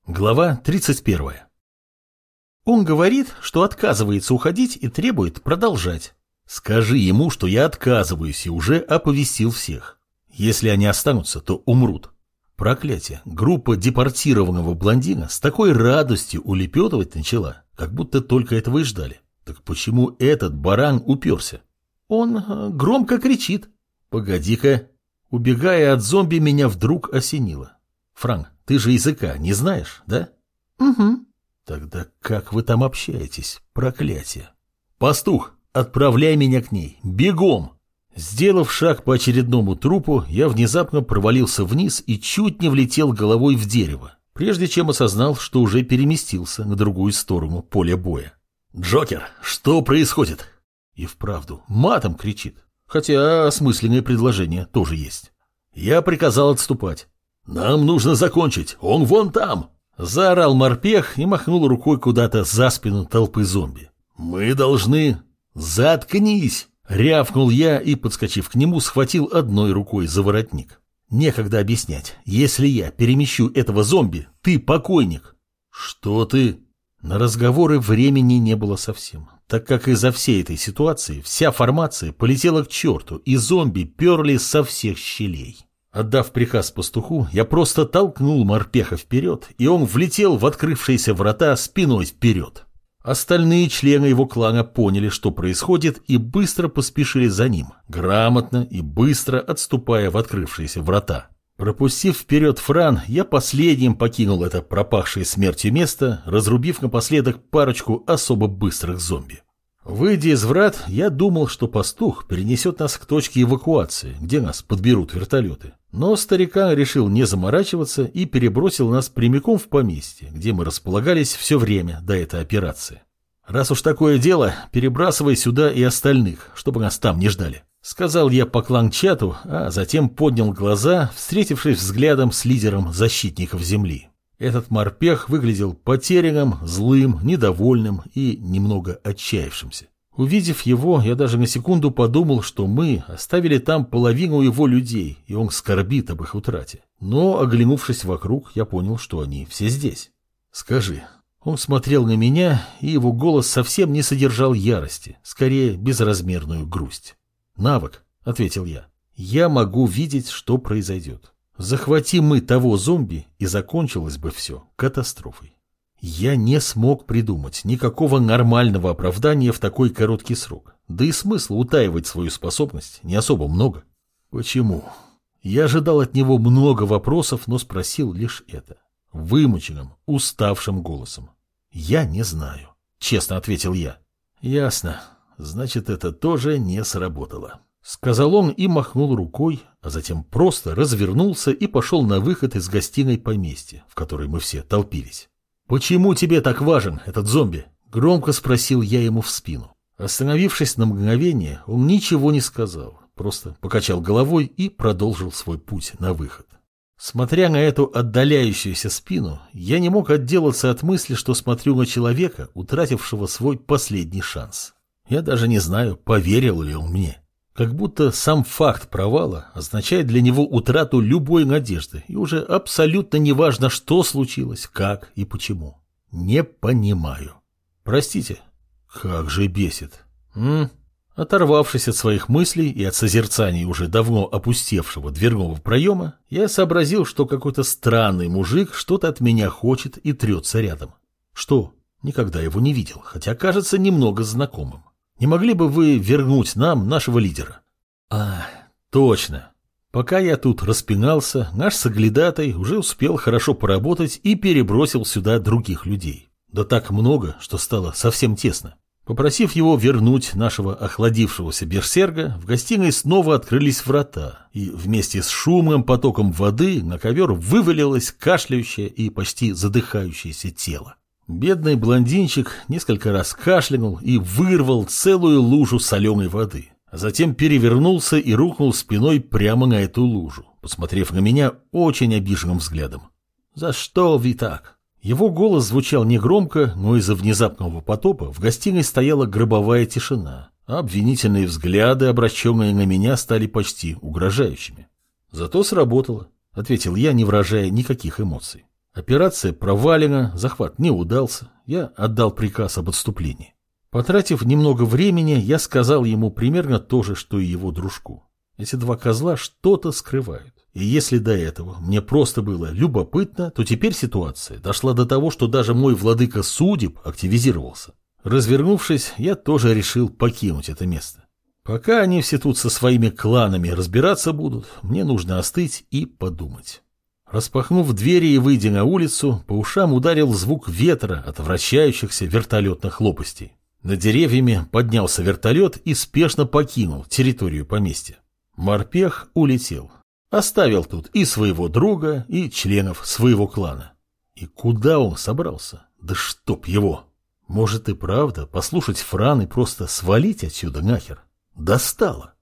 Глава 31. Он говорит, что отказывается уходить и требует продолжать. Скажи ему, что я отказываюсь и уже оповестил всех. Если они останутся, то умрут. Проклятие. Группа депортированного блондина с такой радостью улепетывать начала, как будто только этого и ждали. Так почему этот баран уперся? Он громко кричит. Погоди-ка. Убегая от зомби, меня вдруг осенило. Франк, ты же языка не знаешь, да? Угу. Тогда как вы там общаетесь? Проклятие. Пастух, отправляй меня к ней. Бегом! Сделав шаг по очередному трупу, я внезапно провалился вниз и чуть не влетел головой в дерево, прежде чем осознал, что уже переместился на другую сторону поля боя. «Джокер, что происходит?» И вправду, матом кричит. Хотя осмысленное предложение тоже есть. Я приказал отступать. «Нам нужно закончить, он вон там!» Заорал морпех и махнул рукой куда-то за спину толпы зомби. «Мы должны...» «Заткнись!» — рявкнул я и, подскочив к нему, схватил одной рукой за воротник. «Некогда объяснять. Если я перемещу этого зомби, ты покойник». «Что ты?» На разговоры времени не было совсем, так как из-за всей этой ситуации вся формация полетела к черту, и зомби перли со всех щелей. Отдав приказ пастуху, я просто толкнул морпеха вперед, и он влетел в открывшиеся врата спиной вперед. Остальные члены его клана поняли, что происходит, и быстро поспешили за ним, грамотно и быстро отступая в открывшиеся врата. Пропустив вперед Фран, я последним покинул это пропахшее смертью место, разрубив напоследок парочку особо быстрых зомби. Выйдя из врат, я думал, что пастух перенесет нас к точке эвакуации, где нас подберут вертолеты. Но старикан решил не заморачиваться и перебросил нас прямиком в поместье, где мы располагались все время до этой операции. «Раз уж такое дело, перебрасывай сюда и остальных, чтобы нас там не ждали», — сказал я по клан-чату, а затем поднял глаза, встретившись взглядом с лидером защитников земли. Этот морпех выглядел потерянным, злым, недовольным и немного отчаявшимся. Увидев его, я даже на секунду подумал, что мы оставили там половину его людей, и он скорбит об их утрате. Но, оглянувшись вокруг, я понял, что они все здесь. «Скажи». Он смотрел на меня, и его голос совсем не содержал ярости, скорее безразмерную грусть. «Навык», — ответил я. «Я могу видеть, что произойдет. Захвати мы того зомби, и закончилось бы все катастрофой». Я не смог придумать никакого нормального оправдания в такой короткий срок. Да и смысла утаивать свою способность не особо много. Почему? Я ожидал от него много вопросов, но спросил лишь это. Вымученным, уставшим голосом. «Я не знаю», — честно ответил я. «Ясно. Значит, это тоже не сработало», — сказал он и махнул рукой, а затем просто развернулся и пошел на выход из гостиной поместья, в которой мы все толпились. «Почему тебе так важен этот зомби?» — громко спросил я ему в спину. Остановившись на мгновение, он ничего не сказал, просто покачал головой и продолжил свой путь на выход. Смотря на эту отдаляющуюся спину, я не мог отделаться от мысли, что смотрю на человека, утратившего свой последний шанс. Я даже не знаю, поверил ли он мне. Как будто сам факт провала означает для него утрату любой надежды, и уже абсолютно неважно, что случилось, как и почему. Не понимаю. Простите. Как же бесит. Оторвавшись от своих мыслей и от созерцаний уже давно опустевшего дверного проема, я сообразил, что какой-то странный мужик что-то от меня хочет и трется рядом. Что? Никогда его не видел, хотя кажется немного знакомым. Не могли бы вы вернуть нам нашего лидера? Точно. Пока я тут распинался, наш соглядатай уже успел хорошо поработать и перебросил сюда других людей. Да так много, что стало совсем тесно. Попросив его вернуть нашего охладившегося берсерга, в гостиной снова открылись врата, и вместе с шумным потоком воды на ковер вывалилось кашляющее и почти задыхающееся тело. Бедный блондинчик несколько раз кашлянул и вырвал целую лужу соленой воды, а затем перевернулся и рухнул спиной прямо на эту лужу, посмотрев на меня очень обиженным взглядом. «За что вы так?» Его голос звучал негромко, но из-за внезапного потопа в гостиной стояла гробовая тишина, а обвинительные взгляды, обращенные на меня, стали почти угрожающими. «Зато сработало», — ответил я, не выражая никаких эмоций. Операция провалена, захват не удался, я отдал приказ об отступлении. Потратив немного времени, я сказал ему примерно то же, что и его дружку. Эти два козла что-то скрывают. И если до этого мне просто было любопытно, то теперь ситуация дошла до того, что даже мой владыка судеб активизировался. Развернувшись, я тоже решил покинуть это место. Пока они все тут со своими кланами разбираться будут, мне нужно остыть и подумать. Распахнув двери и выйдя на улицу, по ушам ударил звук ветра от вращающихся вертолетных лопастей. Над деревьями поднялся вертолет и спешно покинул территорию поместья. Морпех улетел. Оставил тут и своего друга, и членов своего клана. И куда он собрался? Да чтоб его! Может и правда послушать Фран и просто свалить отсюда нахер? Достало!